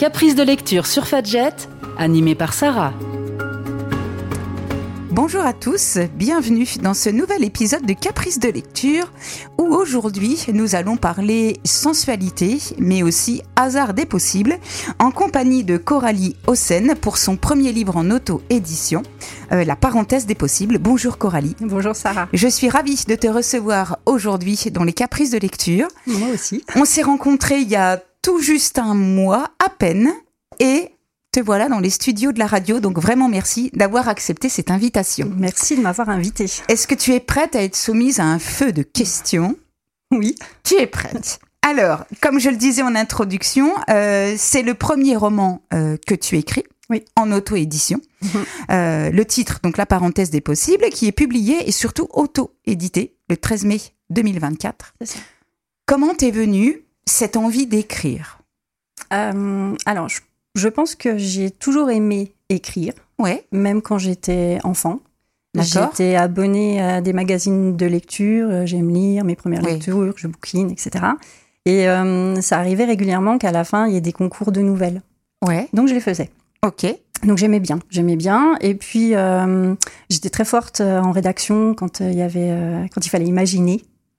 Caprice de lecture sur Fadjet, animé par Sarah. Bonjour à tous, bienvenue dans ce nouvel épisode de Caprice de lecture où aujourd'hui nous allons parler sensualité mais aussi hasard des possibles en compagnie de Coralie Haussen pour son premier livre en auto-édition, La parenthèse des possibles. Bonjour Coralie. Bonjour Sarah. Je suis ravie de te recevoir aujourd'hui dans les Caprices de lecture. Moi aussi. On s'est rencontrés il y a tout juste un mois à peine et te voilà dans les studios de la radio, donc vraiment merci d'avoir accepté cette invitation. Merci de m'avoir invitée. Est-ce que tu es prête à être soumise à un feu de questions ? Oui. Tu es prête. Alors, comme je le disais en introduction, c'est le premier roman que tu écris en auto-édition. Le titre, donc La parenthèse des possibles, qui est publié et surtout auto-édité le 13 mai 2024. C'est ça. Comment t'es venue cette envie d'écrire ? Alors, je pense que j'ai toujours aimé écrire, même quand j'étais enfant. D'accord. J'étais abonnée à des magazines de lecture, j'aime lire mes premières lectures, je bouquine, etc. Et ça arrivait régulièrement qu'à la fin, il y ait des concours de nouvelles. Donc, je les faisais. Ok. Donc, j'aimais bien. Et puis, j'étais très forte en rédaction quand il fallait imaginer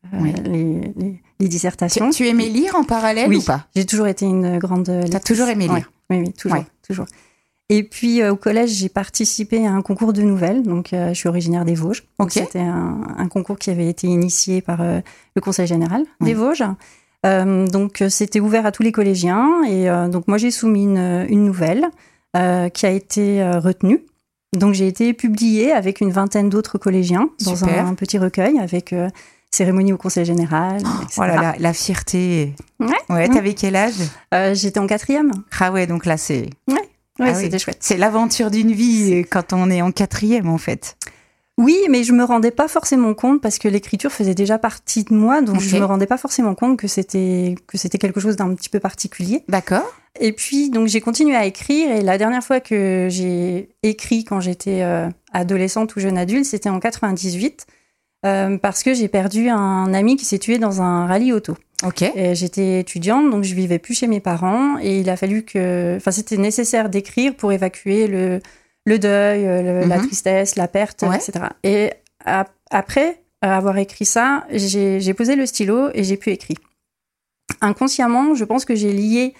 les dissertations. Tu aimais lire en parallèle ou pas ? J'ai toujours été une grande lectrice. T'as toujours aimé lire ? Oui, toujours. Et puis, au collège, j'ai participé à un concours de nouvelles. Donc, je suis originaire des Vosges. Donc, c'était un concours qui avait été initié par le Conseil général des Vosges. Donc, c'était ouvert à tous les collégiens. Et donc, moi, j'ai soumis une nouvelle qui a été retenue. Donc, j'ai été publiée avec une vingtaine d'autres collégiens dans un petit recueil avec cérémonie au Conseil général, etc. Oh là là, la fierté. T'avais quel âge ? J'étais en 4e. Ah ouais, donc là, c'est... C'était chouette. C'est l'aventure d'une vie quand on est en 4e, en fait. Oui, mais je me rendais pas forcément compte parce que l'écriture faisait déjà partie de moi, donc je me rendais pas forcément compte que c'était quelque chose d'un petit peu particulier. D'accord. Et puis, donc, j'ai continué à écrire, et la dernière fois que j'ai écrit quand j'étais adolescente ou jeune adulte, c'était en 98, parce que j'ai perdu un ami qui s'est tué dans un rallye auto. Et j'étais étudiante, donc je vivais plus chez mes parents, et il a fallu c'était nécessaire d'écrire pour évacuer le deuil, la tristesse, la perte, etc. Et après avoir écrit ça, j'ai posé le stylo et j'ai pu écrire. Inconsciemment, je pense que j'ai lié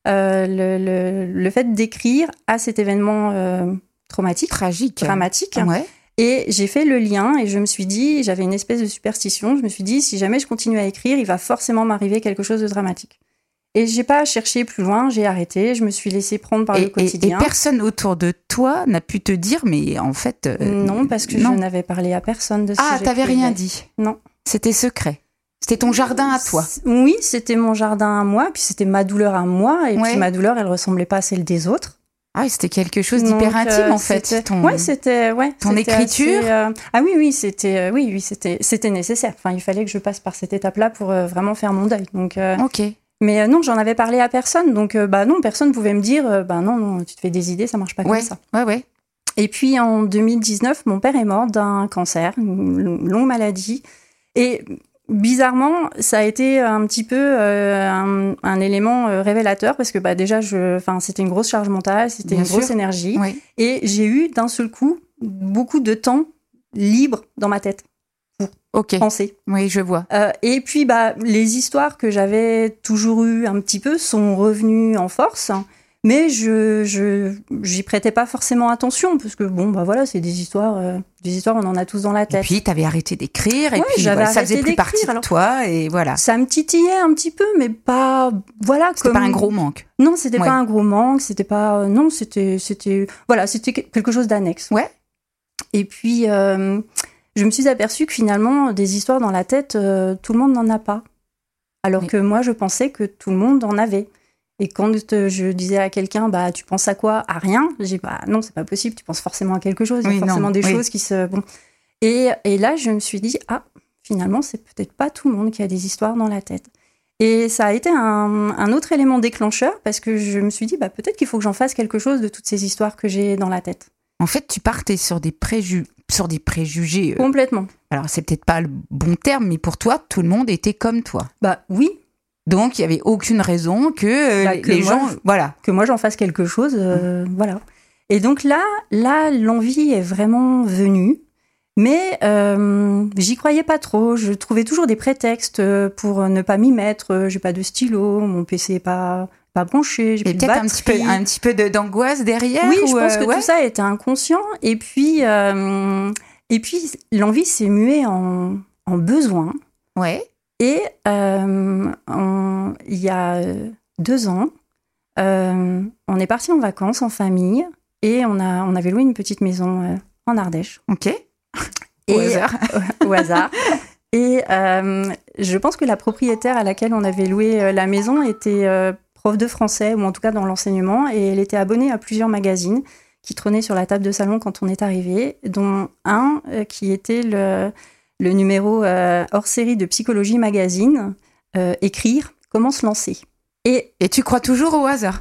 le fait d'écrire à cet événement dramatique. Et j'ai fait le lien et je me suis dit, j'avais une espèce de superstition, je me suis dit, si jamais je continue à écrire, il va forcément m'arriver quelque chose de dramatique. Et j'ai pas cherché plus loin, j'ai arrêté, je me suis laissée prendre par le quotidien. Et personne autour de toi n'a pu te dire, mais en fait... non, parce que je n'avais parlé à personne de ce que j'écrivais. T'avais rien dit ? Non. C'était secret ? C'était ton jardin à toi ? Oui, c'était mon jardin à moi, puis c'était ma douleur à moi, et puis ma douleur, elle ressemblait pas à celle des autres. Ah, c'était quelque chose d'hyper intime, en fait. Ton écriture. C'était nécessaire. Enfin, il fallait que je passe par cette étape-là pour vraiment faire mon deuil. Donc, Ok. Mais non, j'en avais parlé à personne. Donc, non, personne pouvait me dire, non, tu te fais des idées, ça marche pas comme ça. Et puis, en 2019, mon père est mort d'un cancer, une longue maladie. Et bizarrement, ça a été un petit peu un élément révélateur parce que déjà, c'était une grosse charge mentale, c'était une grosse énergie. Et j'ai eu d'un seul coup beaucoup de temps libre dans ma tête pour penser. Oui, je vois. Et puis, les histoires que j'avais toujours eues un petit peu sont revenues en force. Mais j'y prêtais pas forcément attention parce que c'est des histoires, on en a tous dans la tête. Et puis t'avais arrêté d'écrire et puis ça faisait plus partie de toi et voilà. Ça me titillait un petit peu, mais pas C'était pas un gros manque. Non, c'était pas un gros manque, c'était pas c'était quelque chose d'annexe. Et puis je me suis aperçue que finalement des histoires dans la tête, tout le monde n'en a pas. Alors que moi je pensais que tout le monde en avait. Et quand je disais à quelqu'un, tu penses à quoi ? À rien. J'ai dit, non, c'est pas possible, tu penses forcément à quelque chose, il y a forcément des choses qui se... Bon. Et là, je me suis dit, finalement, c'est peut-être pas tout le monde qui a des histoires dans la tête. Et ça a été un autre élément déclencheur, parce que je me suis dit, peut-être qu'il faut que j'en fasse quelque chose de toutes ces histoires que j'ai dans la tête. En fait, tu partais sur des préjugés. Complètement. Alors, c'est peut-être pas le bon terme, mais pour toi, tout le monde était comme toi. Oui. Donc, il n'y avait aucune raison que les gens... Voilà. Que moi, j'en fasse quelque chose, voilà. Et donc là, l'envie est vraiment venue. Mais j'y croyais pas trop. Je trouvais toujours des prétextes pour ne pas m'y mettre. J'ai pas de stylo, mon PC est pas branché, j'ai plus de peut-être batterie. un petit peu d'angoisse derrière. Oui, je pense que tout ça était inconscient. Et puis l'envie s'est muée en besoin. Ouais. Et il y a 2 ans, on est parti en vacances en famille et on avait loué une petite maison en Ardèche. Ok. Au hasard. Au hasard. Et je pense que la propriétaire à laquelle on avait loué la maison était prof de français, ou en tout cas dans l'enseignement, et elle était abonnée à plusieurs magazines qui trônaient sur la table de salon quand on est arrivé, dont un qui était le numéro hors série de Psychologie Magazine, Écrire, comment se lancer. Et tu crois toujours au hasard.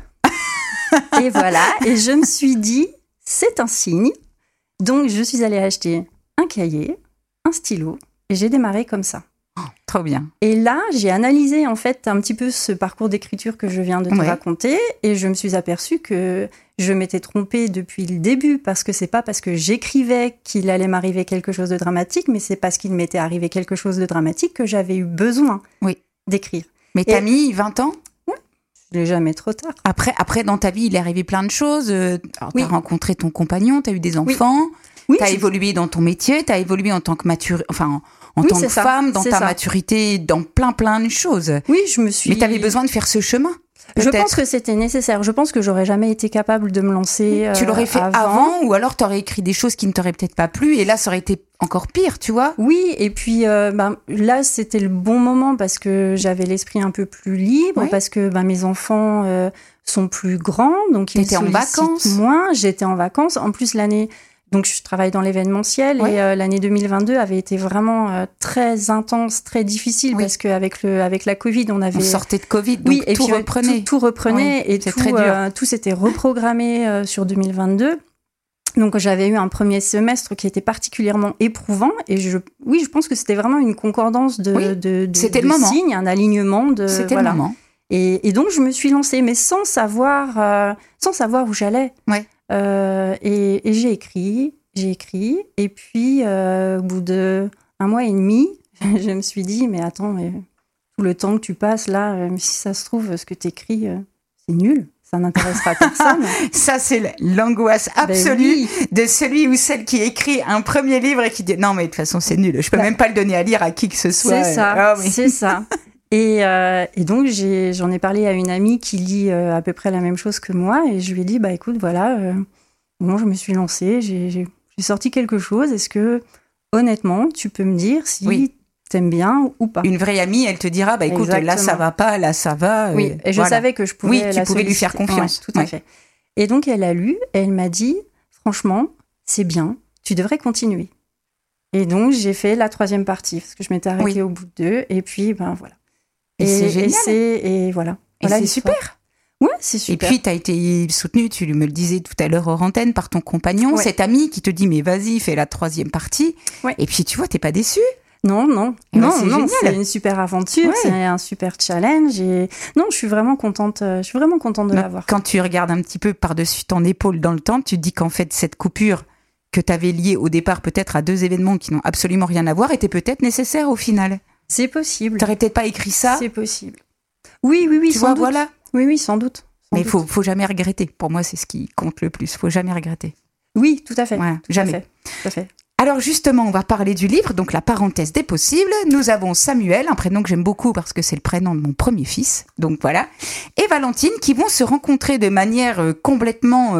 Et voilà, et je me suis dit, c'est un signe. Donc je suis allée acheter un cahier, un stylo, et j'ai démarré comme ça. Oh, trop bien. Et là, j'ai analysé en fait un petit peu ce parcours d'écriture que je viens de te raconter, et je me suis aperçue que je m'étais trompée depuis le début, parce que c'est pas parce que j'écrivais qu'il allait m'arriver quelque chose de dramatique, mais c'est parce qu'il m'était arrivé quelque chose de dramatique que j'avais eu besoin d'écrire. Mais t'as mis 20 ans ? Oui, je l'ai jamais trop tard. Après, dans ta vie, il est arrivé plein de choses. T'as rencontré ton compagnon, t'as eu des enfants. Oui, t'as évolué dans ton métier, t'as évolué en tant que tant que femme, dans ta maturité, dans plein de choses. Oui, je me suis... Mais t'avais besoin de faire ce chemin, peut-être. Je pense que c'était nécessaire. Je pense que j'aurais jamais été capable de me lancer Tu l'aurais fait avant, ou alors t'aurais écrit des choses qui ne t'auraient peut-être pas plu, et là, ça aurait été encore pire, tu vois. Oui, et puis là, c'était le bon moment parce que j'avais l'esprit un peu plus libre, parce que mes enfants sont plus grands, donc ils en vacances moins. J'étais en vacances. En plus, l'année... Donc, je travaille dans l'événementiel et l'année 2022 avait été vraiment très intense, très difficile parce qu'avec la Covid, on sortait de Covid, donc et tout reprenait. Tout reprenait et tout s'était reprogrammé sur 2022. Donc, j'avais eu un premier semestre qui était particulièrement éprouvant et je pense que c'était vraiment une concordance de signes, un alignement de... C'était le moment. Et donc, je me suis lancée, mais sans savoir où j'allais. Ouais. Et j'ai écrit, et puis au bout de 1 mois et demi, je me suis dit, mais attends, mais tout le temps que tu passes là, si ça se trouve, ce que tu écris, c'est nul, ça n'intéressera personne. Ça, c'est l'angoisse absolue de celui ou celle qui écrit un premier livre et qui dit, non, mais de toute façon, c'est nul, je peux même pas le donner à lire à qui que ce soit. C'est ça, c'est ça. Et donc, j'en ai parlé à une amie qui lit à peu près la même chose que moi. Et je lui ai dit, écoute, voilà, je me suis lancée, j'ai sorti quelque chose. Est-ce que, honnêtement, tu peux me dire si t'aimes bien ou pas ? Une vraie amie, elle te dira, écoute, Exactement. Là, ça va pas, là, ça va. Oui, et je savais que je pouvais tu pouvais lui faire confiance. Ouais, tout à fait. Et donc, elle a lu et elle m'a dit, franchement, c'est bien, tu devrais continuer. Et donc, j'ai fait la 3e partie, parce que je m'étais arrêtée au bout de 2. Et puis, voilà. Et c'est génial. Et voilà. Et c'est super. Ouais, c'est super. Et puis, tu as été soutenue, tu me le disais tout à l'heure hors antenne, par ton compagnon, cet ami qui te dit, mais vas-y, fais la 3e partie. Ouais. Et puis, tu vois, t'es pas déçue. Non, c'est une super aventure, c'est un super challenge. Et non, je suis vraiment contente de l'avoir. Quand tu regardes un petit peu par-dessus ton épaule dans le temps, tu te dis qu'en fait, cette coupure que tu avais liée au départ peut-être à 2 événements qui n'ont absolument rien à voir était peut-être nécessaire au final. C'est possible. T'aurais peut-être pas écrit ça. C'est possible. Oui, tu vois, voilà. Oui, sans doute. Mais il faut jamais regretter. Pour moi, c'est ce qui compte le plus. Faut jamais regretter. Oui, tout à fait. Voilà, jamais. Tout à fait. Alors justement, on va parler du livre, donc la parenthèse des possibles. Nous avons Samuel, un prénom que j'aime beaucoup parce que c'est le prénom de mon premier fils. Donc voilà. Et Valentine qui vont se rencontrer de manière complètement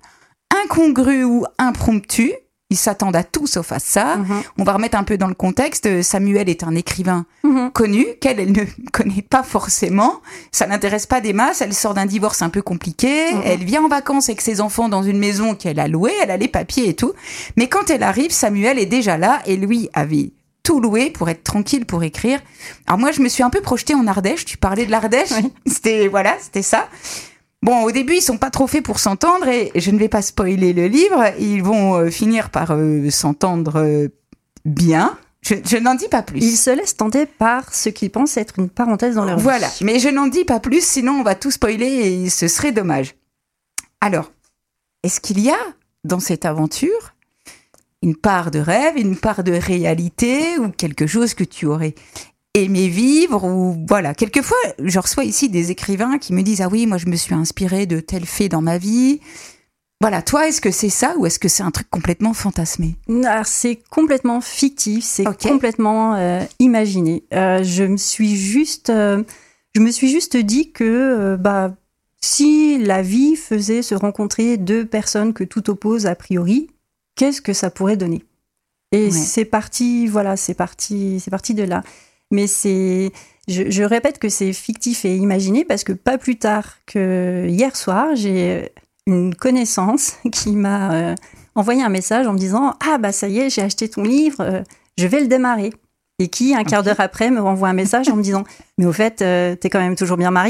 incongrue ou impromptue. Ils s'attendent à tout sauf à ça. On va remettre un peu dans le contexte. Samuel est un écrivain connu, qu'elle ne connaît pas forcément. Ça n'intéresse pas des masses. Elle sort d'un divorce un peu compliqué. Elle vient en vacances avec ses enfants dans une maison qu'elle a louée. Elle a les papiers et tout. Mais quand elle arrive, Samuel est déjà là et lui avait tout loué pour être tranquille pour écrire. Alors moi, je me suis un peu projetée en Ardèche. Tu parlais de l'Ardèche. Oui. C'était ça. Bon, au début, ils sont pas trop faits pour s'entendre et je ne vais pas spoiler le livre. Ils vont finir par s'entendre bien. Je n'en dis pas plus. Ils se laissent tenter par ce qu'ils pensent être une parenthèse dans leur vie. Voilà, mais je n'en dis pas plus, sinon on va tout spoiler et ce serait dommage. Alors, est-ce qu'il y a dans cette aventure une part de rêve, une part de réalité ou quelque chose que tu aurais aimé vivre ou voilà. Quelquefois, je reçois ici des écrivains qui me disent « Ah oui, moi je me suis inspirée de tel fait dans ma vie ». Voilà, toi, est-ce que c'est ça ou est-ce que c'est un truc complètement fantasmé ? Alors, c'est complètement fictif, c'est complètement imaginé. Je me suis juste dit que si la vie faisait se rencontrer deux personnes que tout oppose a priori, qu'est-ce que ça pourrait donner ? Et c'est parti de là. Mais je répète que c'est fictif et imaginé parce que pas plus tard que hier soir, j'ai une connaissance qui m'a envoyé un message en me disant « Ah bah ça y est, j'ai acheté ton livre, je vais le démarrer ». Et qui, un quart d'heure après, me renvoie un message en me disant « Mais au fait, t'es quand même toujours bien mariée ?»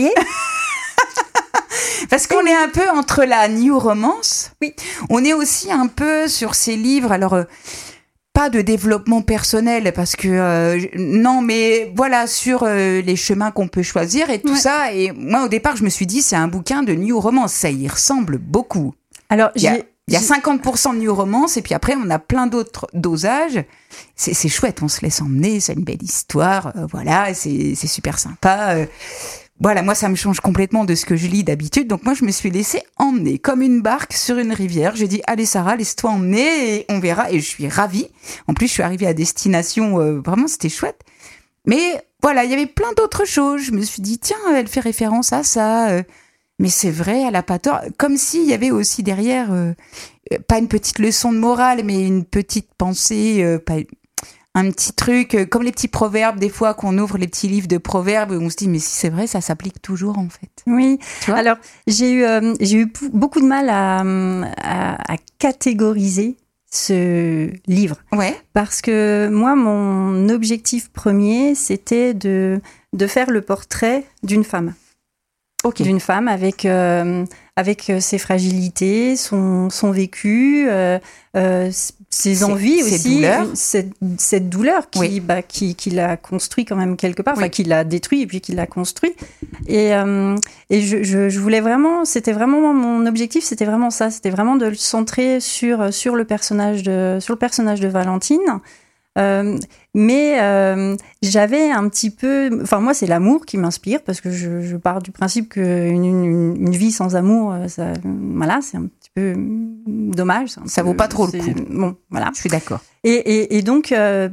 Parce qu'on est un peu entre la new romance. Oui. On est aussi un peu sur ces livres, alors pas de développement personnel, parce que non, mais voilà, sur les chemins qu'on peut choisir et tout ça. Et moi, au départ, je me suis dit, c'est un bouquin de new romance. Ça y ressemble beaucoup. Alors, il y a 50% de new romance, et puis après, on a plein d'autres dosages. C'est chouette, on se laisse emmener, c'est une belle histoire. Voilà, c'est super sympa. Voilà, moi, ça me change complètement de ce que je lis d'habitude. Donc, moi, je me suis laissée emmener comme une barque sur une rivière. J'ai dit, allez, Sarah, laisse-toi emmener et on verra. Et je suis ravie. En plus, je suis arrivée à destination. Vraiment, c'était chouette. Mais voilà, il y avait plein d'autres choses. Je me suis dit, tiens, elle fait référence à ça. Mais c'est vrai, elle a pas tort. Comme s'il y avait aussi derrière, pas une petite leçon de morale, mais une petite pensée, un petit truc, comme les petits proverbes, des fois qu'on ouvre les petits livres de proverbes, où on se dit, mais si c'est vrai, ça s'applique toujours en fait. Oui, alors j'ai eu beaucoup de mal à catégoriser ce livre. Ouais. Parce que moi, mon objectif premier, c'était de faire le portrait d'une femme. Okay. D'une femme avec ses fragilités, son vécu, ses envies aussi, cette douleur qui l'a construit quand même quelque part, enfin qui l'a détruit et puis qui l'a construit. Et je voulais vraiment, c'était vraiment mon objectif, c'était vraiment ça, c'était vraiment de le centrer sur le personnage de Valentine. Mais j'avais un petit peu, enfin moi c'est l'amour qui m'inspire parce que je pars du principe qu'une vie sans amour, ça, voilà, c'est un petit peu dommage. Ça vaut pas trop le coup. Bon, voilà. Je suis d'accord. Et donc,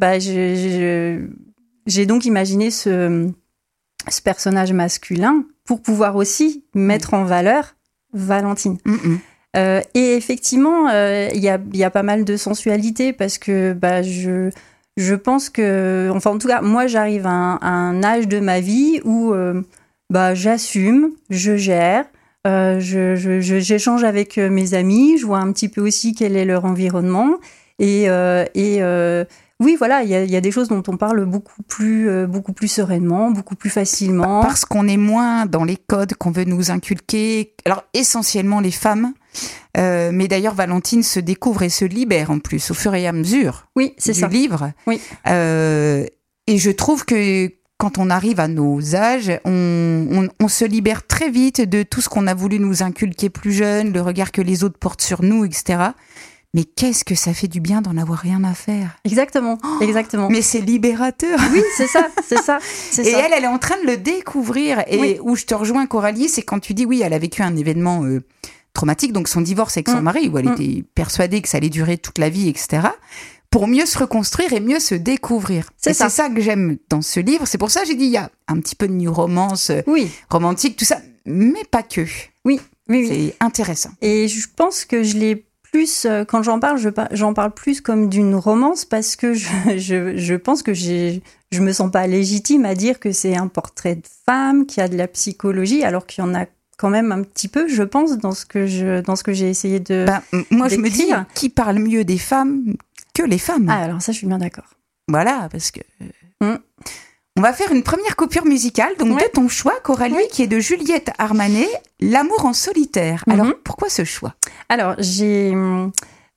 j'ai donc imaginé ce personnage masculin pour pouvoir aussi mettre en valeur Valentine. Et effectivement, il y a pas mal de sensualité parce que je pense que, enfin en tout cas, moi j'arrive à un âge de ma vie où j'assume, je gère, j'échange avec mes amis, je vois un petit peu aussi quel est leur environnement et oui, voilà, il y a des choses dont on parle beaucoup plus sereinement, beaucoup plus facilement. Parce qu'on est moins dans les codes qu'on veut nous inculquer. Alors, essentiellement les femmes. Mais d'ailleurs, Valentine se découvre et se libère en plus au fur et à mesure du livre. Oui. Et je trouve que quand on arrive à nos âges, on se libère très vite de tout ce qu'on a voulu nous inculquer plus jeune, le regard que les autres portent sur nous, etc. Mais qu'est-ce que ça fait du bien d'en avoir rien à faire. Exactement, exactement. Mais c'est libérateur. Oui, c'est ça. Et elle est en train de le découvrir. Et où je te rejoins, Coralie, c'est quand tu dis, oui, elle a vécu un événement traumatique, donc son divorce avec son mari, où elle était persuadée que ça allait durer toute la vie, etc., pour mieux se reconstruire et mieux se découvrir. C'est ça que j'aime dans ce livre. C'est pour ça que j'ai dit, il y a un petit peu de new romance, romantique, tout ça, mais pas que. Oui. C'est intéressant. Et je pense que je l'ai plus, quand j'en parle plus comme d'une romance parce que je pense que je me sens pas légitime à dire que c'est un portrait de femme, qu'il y a de la psychologie, alors qu'il y en a quand même un petit peu, je pense, dans ce que j'ai essayé de moi, d'écrire. Je me dis, qui parle mieux des femmes que les femmes. Ah, alors ça, je suis bien d'accord. Voilà, parce que... On va faire une première coupure musicale, donc de ton choix, Coralie, qui est de Juliette Armanet, L'amour en solitaire. Alors, pourquoi ce choix ? Alors,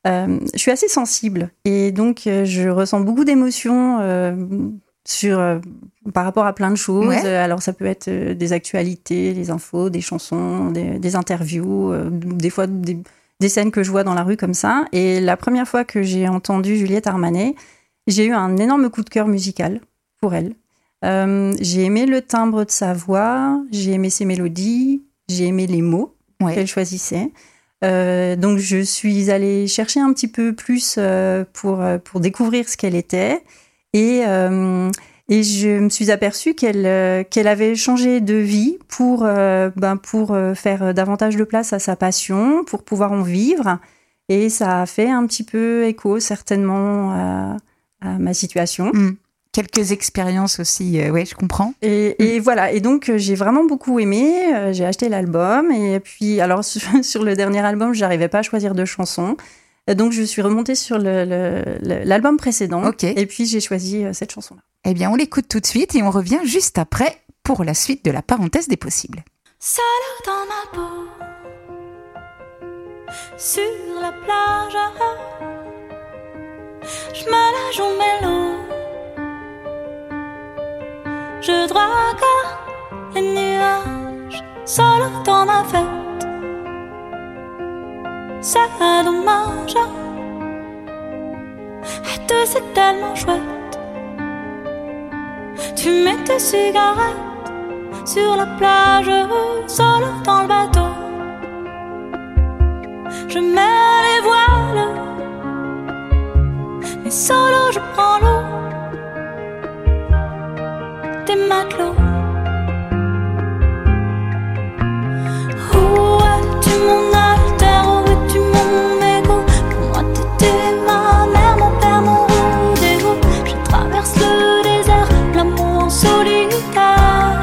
je suis assez sensible et donc je ressens beaucoup d'émotions par rapport à plein de choses. Ouais. Alors ça peut être des actualités, des infos, des chansons, des interviews, des fois des scènes que je vois dans la rue comme ça. Et la première fois que j'ai entendu Juliette Armanet, j'ai eu un énorme coup de cœur musical pour elle. J'ai aimé le timbre de sa voix, j'ai aimé ses mélodies, j'ai aimé les mots qu'elle choisissait. Donc je suis allée chercher un petit peu plus pour découvrir ce qu'elle était et je me suis aperçue qu'elle avait changé de vie pour faire davantage de place à sa passion, pour pouvoir en vivre, et ça a fait un petit peu écho certainement à ma situation. Quelques expériences aussi, ouais, je comprends. Et voilà, et donc j'ai vraiment beaucoup aimé, j'ai acheté l'album, et puis alors sur le dernier album, j'arrivais pas à choisir de chansons, donc je suis remontée sur l'album précédent, et puis j'ai choisi cette chanson-là. Eh bien, on l'écoute tout de suite, et on revient juste après pour la suite de la parenthèse des possibles. Seule dans ma peau, sur la plage, je me la joue mélo. Je drague les nuages, seul dans ma fête. C'est dommage, et c'est tellement chouette. Tu mets tes cigarettes sur la plage, seul dans le bateau. Je mets les voiles, mais solo je prends l'eau. Des matelots. Où es-tu mon alter, où es-tu mon égo? Pour moi t'étais ma mère, mon père, mon rendez-vous. Je traverse le désert, l'amour en solitaire.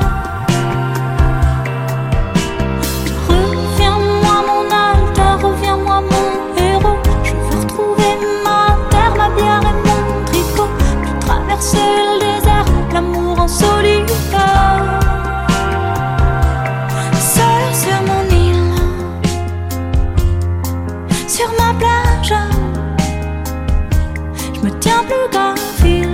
Reviens-moi mon alter, reviens-moi mon héros. Je veux retrouver ma terre, ma bière et mon tricot. Je traverse le désert, l'amour en solitaire. Seul sur mon île, sur ma plage, je me tiens plus qu'un fil.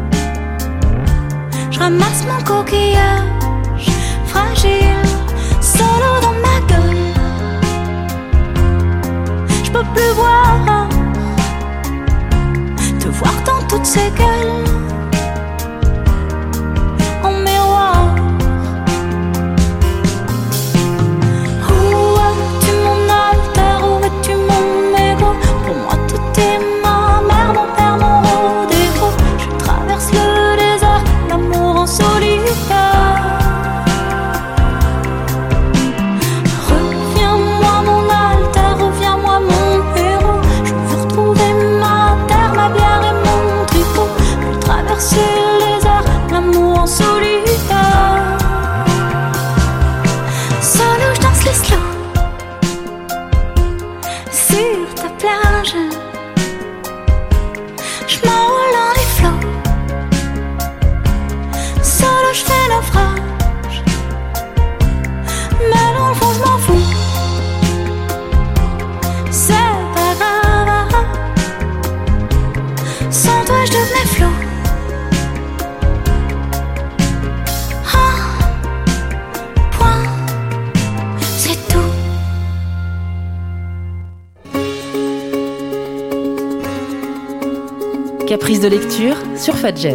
Je ramasse mon coquillage fragile, solo dans ma gueule. Je peux plus voir, te voir dans toutes ces gueules. Reviens-moi mon alter, reviens-moi mon héros. Je veux retrouver ma terre, ma bière et mon tricot. Je traverse les airs, l'amour en solitaire. Solo je danse les slow sur ta plage. Je m'envole dans les flots. Solo je fais naufrage, mais dans le fond je m'en fous. C'est pas grave, sans toi je devenais flot. Point, c'est tout. Caprice de lecture sur Fadjet.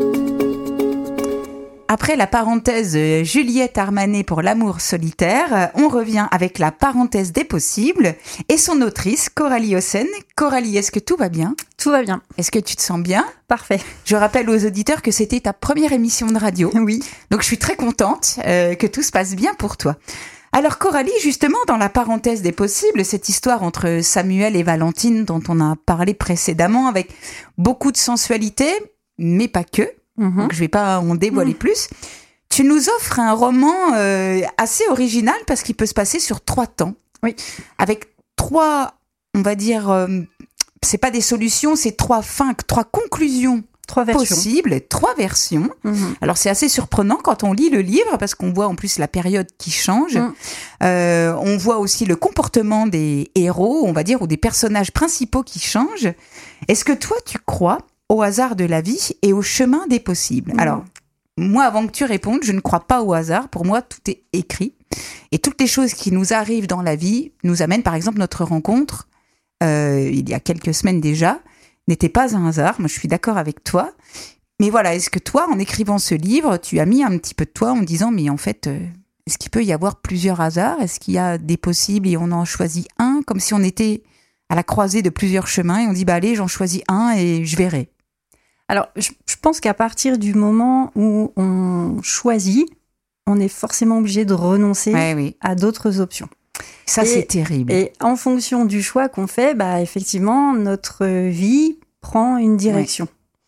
Après la parenthèse Juliette Armanet pour l'amour solitaire, on revient avec la parenthèse des possibles et son autrice Coralie Hossein. Coralie, est-ce que tout va bien ? Tout va bien. Est-ce que tu te sens bien ? Parfait. Je rappelle aux auditeurs que c'était ta première émission de radio. Oui. Donc je suis très contente que tout se passe bien pour toi. Alors Coralie, justement, dans la parenthèse des possibles, cette histoire entre Samuel et Valentine dont on a parlé précédemment avec beaucoup de sensualité, mais pas que. Donc je vais pas en dévoiler plus. Tu nous offres un roman assez original parce qu'il peut se passer sur 3 temps. Oui. Avec 3, on va dire, c'est pas des solutions, c'est 3 fins, 3 conclusions. 3 versions. possibles, 3 versions. Alors c'est assez surprenant quand on lit le livre parce qu'on voit en plus la période qui change. On voit aussi le comportement des héros, on va dire, ou des personnages principaux qui changent. Est-ce que toi tu crois au hasard de la vie et au chemin des possibles? Alors moi, avant que tu répondes, je ne crois pas au hasard. Pour moi, tout est écrit. Et toutes les choses qui nous arrivent dans la vie nous amènent, par exemple, notre rencontre, il y a quelques semaines déjà, n'était pas un hasard. Moi, je suis d'accord avec toi. Mais voilà, est-ce que toi, en écrivant ce livre, tu as mis un petit peu de toi en disant, mais en fait, est-ce qu'il peut y avoir plusieurs hasards? Est-ce qu'il y a des possibles et on en choisit un, comme si on était à la croisée de plusieurs chemins et on dit, bah allez, j'en choisis un et je verrai. Alors, je pense qu'à partir du moment où on choisit, on est forcément obligé de renoncer à d'autres options. Ça, c'est terrible. Et en fonction du choix qu'on fait, bah, effectivement, notre vie prend une direction.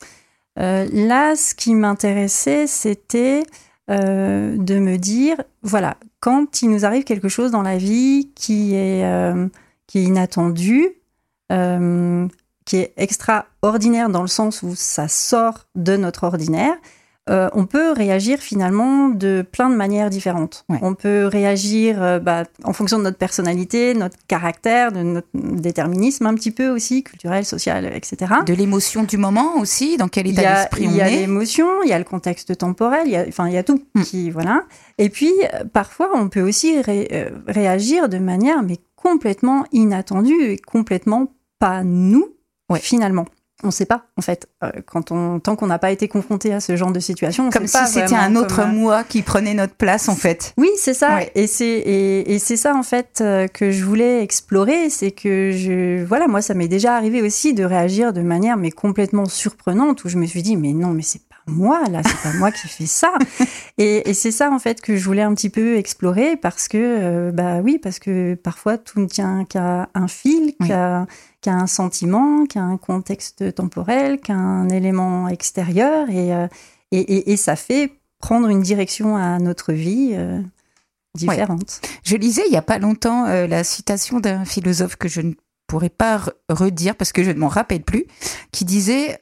Là, ce qui m'intéressait, c'était de me dire, voilà, quand il nous arrive quelque chose dans la vie qui est inattendu, qui est extraordinaire dans le sens où ça sort de notre ordinaire, on peut réagir finalement de plein de manières différentes. On peut réagir en fonction de notre personnalité, notre caractère, de notre déterminisme un petit peu aussi, culturel, social, etc. De l'émotion du moment aussi, dans quel état d'esprit on est. Il y a l'émotion, il y a le contexte temporel, il y a tout. Voilà. Et puis, parfois, on peut aussi réagir de manière mais complètement inattendue et complètement pas nous, finalement. On ne sait pas, en fait, tant qu'on n'a pas été confronté à ce genre de situation. On comme sait pas si c'était un autre moi qui prenait notre place, en fait. Oui, c'est ça. Ouais. Et c'est ça, en fait, que je voulais explorer. C'est que moi, ça m'est déjà arrivé aussi de réagir de manière mais complètement surprenante, où je me suis dit, mais non, mais c'est pas moi, là, c'est pas moi qui fais ça. Et c'est ça, en fait, que je voulais un petit peu explorer parce que parfois, tout ne tient qu'à un fil, qu'à un sentiment, qu'à un contexte temporel, qu'à un élément extérieur, et ça fait prendre une direction à notre vie différente. Je lisais il n'y a pas longtemps la citation d'un philosophe que je ne pourrais pas redire parce que je ne m'en rappelle plus, qui disait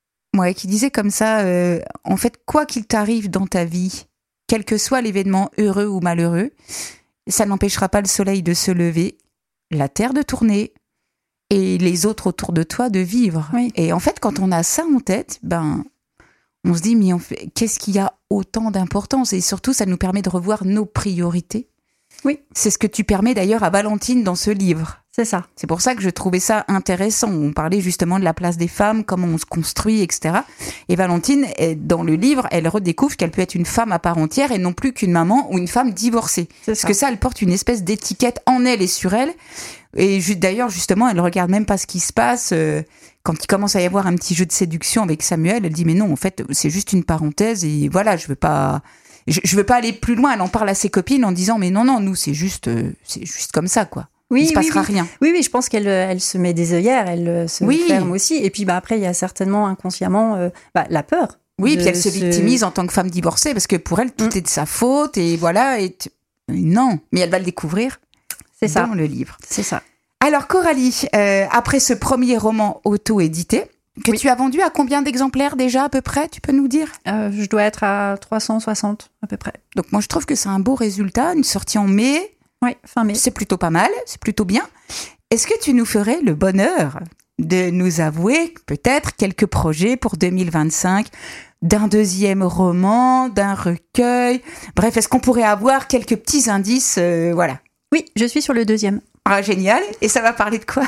comme ça, en fait, quoi qu'il t'arrive dans ta vie, quel que soit l'événement heureux ou malheureux, ça n'empêchera pas le soleil de se lever, la terre de tourner, et les autres autour de toi de vivre. Et en fait, quand on a ça en tête, on se dit, mais qu'est-ce qu'il y a autant d'importance? Et surtout, ça nous permet de revoir nos priorités. Oui. C'est ce que tu permets d'ailleurs à Valentine dans ce livre. C'est ça. C'est pour ça que je trouvais ça intéressant. On parlait justement de la place des femmes, comment on se construit, etc. Et Valentine, dans le livre, elle redécouvre qu'elle peut être une femme à part entière et non plus qu'une maman ou une femme divorcée. Parce que ça, elle porte une espèce d'étiquette en elle et sur elle. Et d'ailleurs, justement, elle regarde même pas ce qui se passe. Quand il commence à y avoir un petit jeu de séduction avec Samuel, elle dit, mais non, en fait, c'est juste une parenthèse et voilà, je veux pas aller plus loin. Elle en parle à ses copines en disant, mais non, nous, c'est juste comme ça, quoi. Il se passera rien. Oui, je pense qu'elle se met des œillères, elle se ferme aussi. Et puis après, il y a certainement inconsciemment la peur. Oui, puis elle se victimise en tant que femme divorcée parce que pour elle, tout est de sa faute et voilà. Non, mais elle va le découvrir dans le livre. C'est ça. Alors Coralie, après ce premier roman auto-édité, que tu as vendu à combien d'exemplaires déjà à peu près, tu peux nous dire? Je dois être à 360 à peu près. Donc moi je trouve que c'est un beau résultat, une sortie en mai. Oui, fin mai. C'est plutôt pas mal, c'est plutôt bien. Est-ce que tu nous ferais le bonheur de nous avouer peut-être quelques projets pour 2025, d'un deuxième roman, d'un recueil? Bref, est-ce qu'on pourrait avoir quelques petits indices, voilà. Oui, je suis sur le 2e. Ah, génial. Et ça va parler de quoi?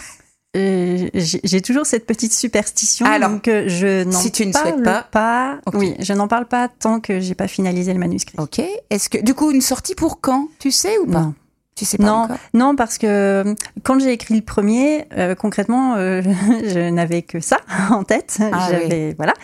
J'ai toujours cette petite superstition. Alors, donc je n'en si tu ne souhaites pas. Okay. Oui, je n'en parle pas tant que j'ai pas finalisé le manuscrit. Ok. Est-ce que du coup une sortie pour quand? Tu sais ou pas? Non. Tu sais pas encore? Non, parce que quand j'ai écrit le premier, concrètement, je n'avais que ça en tête. Voilà.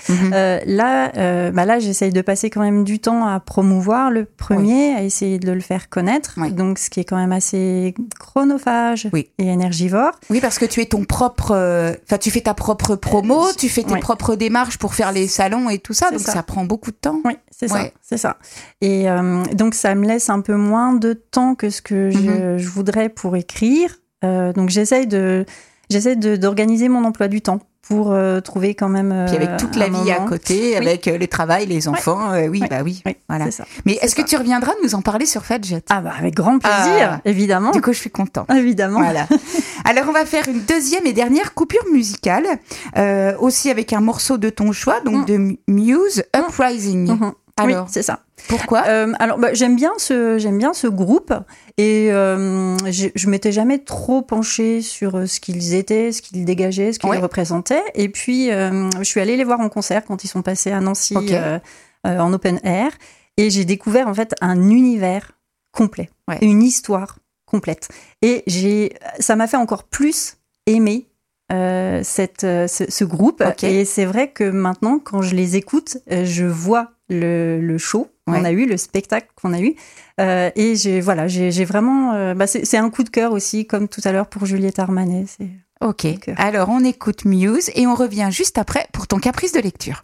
Là, j'essaye de passer quand même du temps à promouvoir le premier, à essayer de le faire connaître. Oui. Donc, ce qui est quand même assez chronophage et énergivore. Oui, parce que tu es tu fais ta propre promo, tu fais tes propres démarches pour faire les salons et tout ça, donc ça prend beaucoup de temps. Oui, c'est ça. Et donc, ça me laisse un peu moins de temps que ce que je voudrais pour écrire. Donc, j'essaye d'organiser mon emploi du temps pour trouver quand même. Puis avec toute la vie à côté, avec le travail, les enfants, oui, voilà. C'est ça. Mais est-ce que tu reviendras nous en parler sur Fadjet? Ah bah avec grand plaisir, évidemment. Du coup, je suis contente. Évidemment. Voilà. Alors, on va faire une deuxième et dernière coupure musicale, aussi avec un morceau de ton choix, donc de Muse, Uprising. Alors, oui, c'est ça. Pourquoi? Alors, j'aime bien ce groupe et je m'étais jamais trop penchée sur ce qu'ils étaient, ce qu'ils dégageaient, ce qu'ils représentaient. Et puis, je suis allée les voir en concert quand ils sont passés à Nancy en open air, et j'ai découvert en fait un univers complet, une histoire complète. Et ça m'a fait encore plus aimer ce groupe. Et c'est vrai que maintenant, quand je les écoute, je vois le show qu'on a eu, le spectacle qu'on a eu, et j'ai vraiment c'est un coup de cœur aussi, comme tout à l'heure pour Juliette Armanet. Ok, alors on écoute Muse et on revient juste après pour ton caprice de lecture.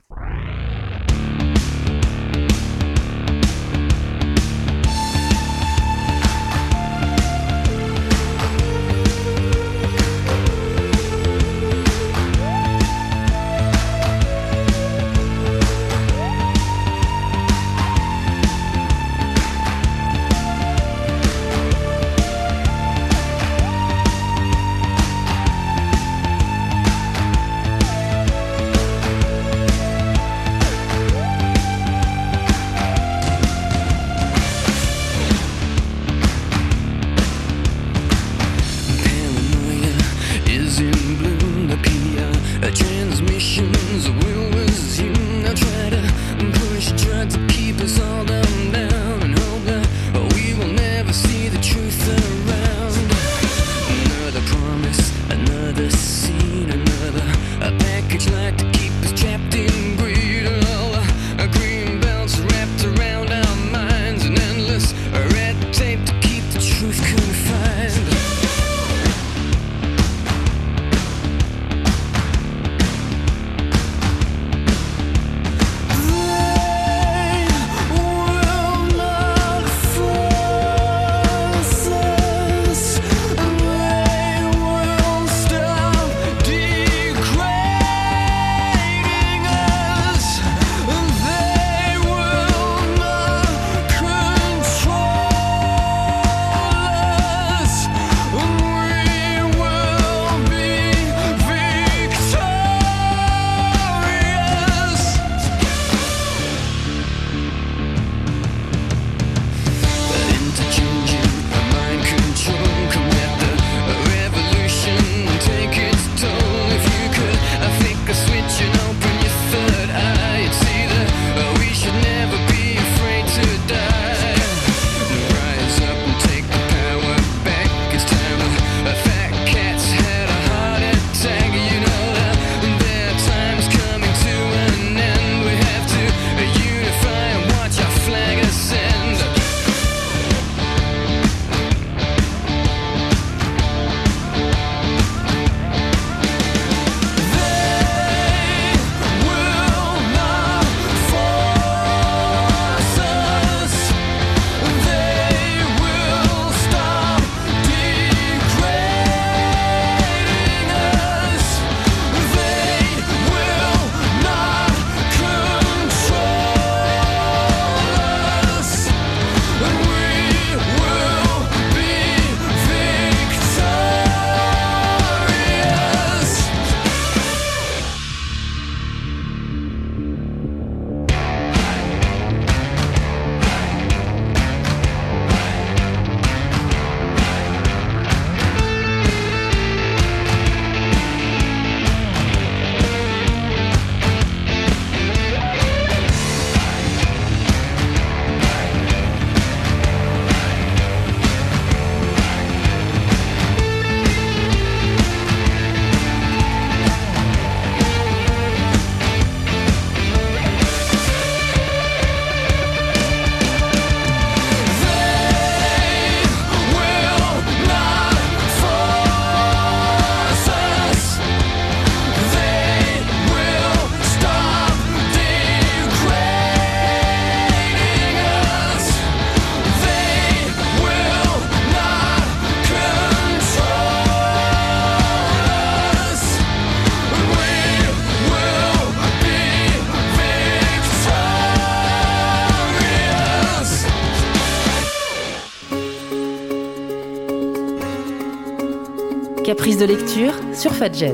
Caprice de lecture sur Fadjet.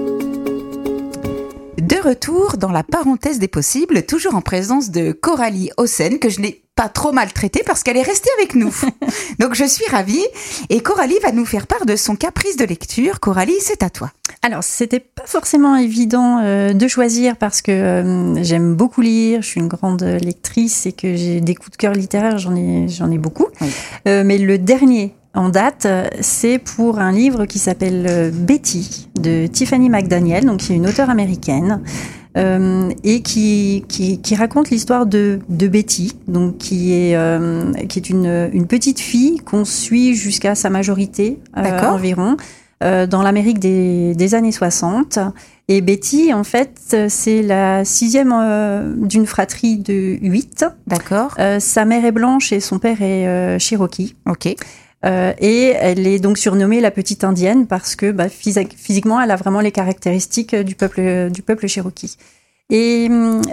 De retour dans la parenthèse des possibles, toujours en présence de Coralie Haussen, que je n'ai pas trop maltraitée parce qu'elle est restée avec nous. Donc je suis ravie. Et Coralie va nous faire part de son caprice de lecture. Coralie, c'est à toi. Alors, c'était pas forcément évident de choisir parce que j'aime beaucoup lire, je suis une grande lectrice et que j'ai des coups de cœur littéraires, j'en ai beaucoup. Oui. Mais le dernier en date, c'est pour un livre qui s'appelle Betty de Tiffany McDaniel, donc qui est une auteure américaine. Et qui raconte l'histoire de Betty, donc qui est une petite fille qu'on suit jusqu'à sa majorité environ dans l'Amérique des années 60. Et Betty, en fait, c'est la 6e d'une fratrie de 8. D'accord. Sa mère est blanche et son père est Cherokee. Ok. Et elle est donc surnommée la petite indienne parce que physiquement, elle a vraiment les caractéristiques du peuple Cherokee. Et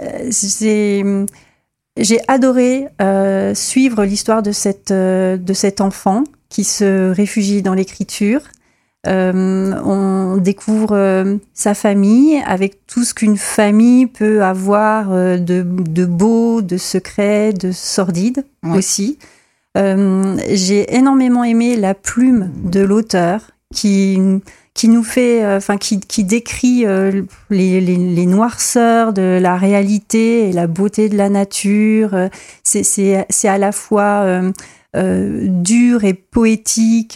j'ai adoré suivre l'histoire de cet enfant qui se réfugie dans l'écriture. On découvre sa famille avec tout ce qu'une famille peut avoir de beau, de secret, de sordide aussi. J'ai énormément aimé la plume de l'auteur qui nous fait, qui décrit les noirceurs de la réalité et la beauté de la nature. C'est à la fois dur et poétique,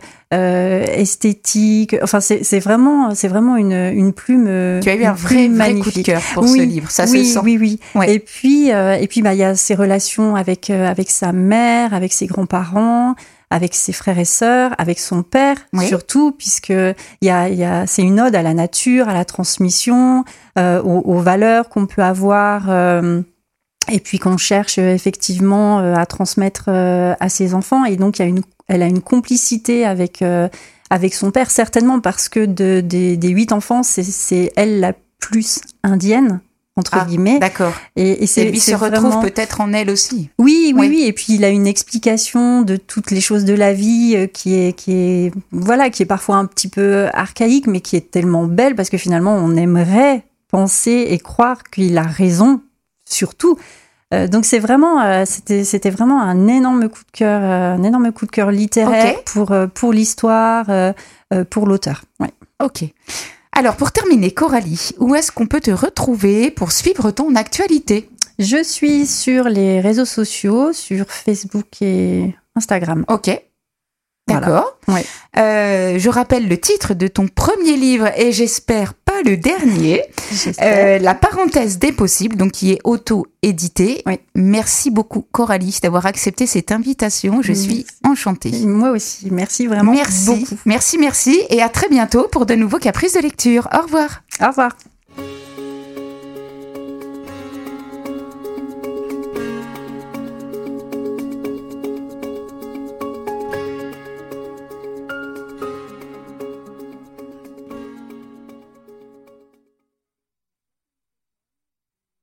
esthétique. Enfin, c'est vraiment une plume. Tu as eu un vrai coup de cœur pour ce livre, ça se sent. Oui. Ouais. Et puis, il y a ses relations avec sa mère, avec ses grands-parents, avec ses frères et sœurs, avec son père, surtout, puisque c'est une ode à la nature, à la transmission, aux valeurs qu'on peut avoir. Et puis qu'on cherche effectivement à transmettre à ses enfants. Et donc, elle a une complicité avec son père, certainement parce que des 8 enfants, c'est elle la plus indienne, entre guillemets. D'accord. Et lui se retrouve peut-être en elle aussi. Oui. Et puis, il a une explication de toutes les choses de la vie qui est parfois un petit peu archaïque, mais qui est tellement belle parce que finalement, on aimerait penser et croire qu'il a raison. Surtout. Donc c'était vraiment un énorme coup de cœur littéraire pour l'histoire, pour l'auteur. Ouais. Ok. Alors pour terminer, Coralie, où est-ce qu'on peut te retrouver pour suivre ton actualité ? Je suis sur les réseaux sociaux, sur Facebook et Instagram. Ok. D'accord. Voilà. Ouais. Je rappelle le titre de ton premier livre et j'espère pas le dernier. La parenthèse des possibles, donc qui est auto-édité. Oui. Merci beaucoup Coralie d'avoir accepté cette invitation. Je suis enchantée. Moi aussi. Merci vraiment beaucoup. Merci et à très bientôt pour de nouveaux caprices de lecture. Au revoir. Au revoir.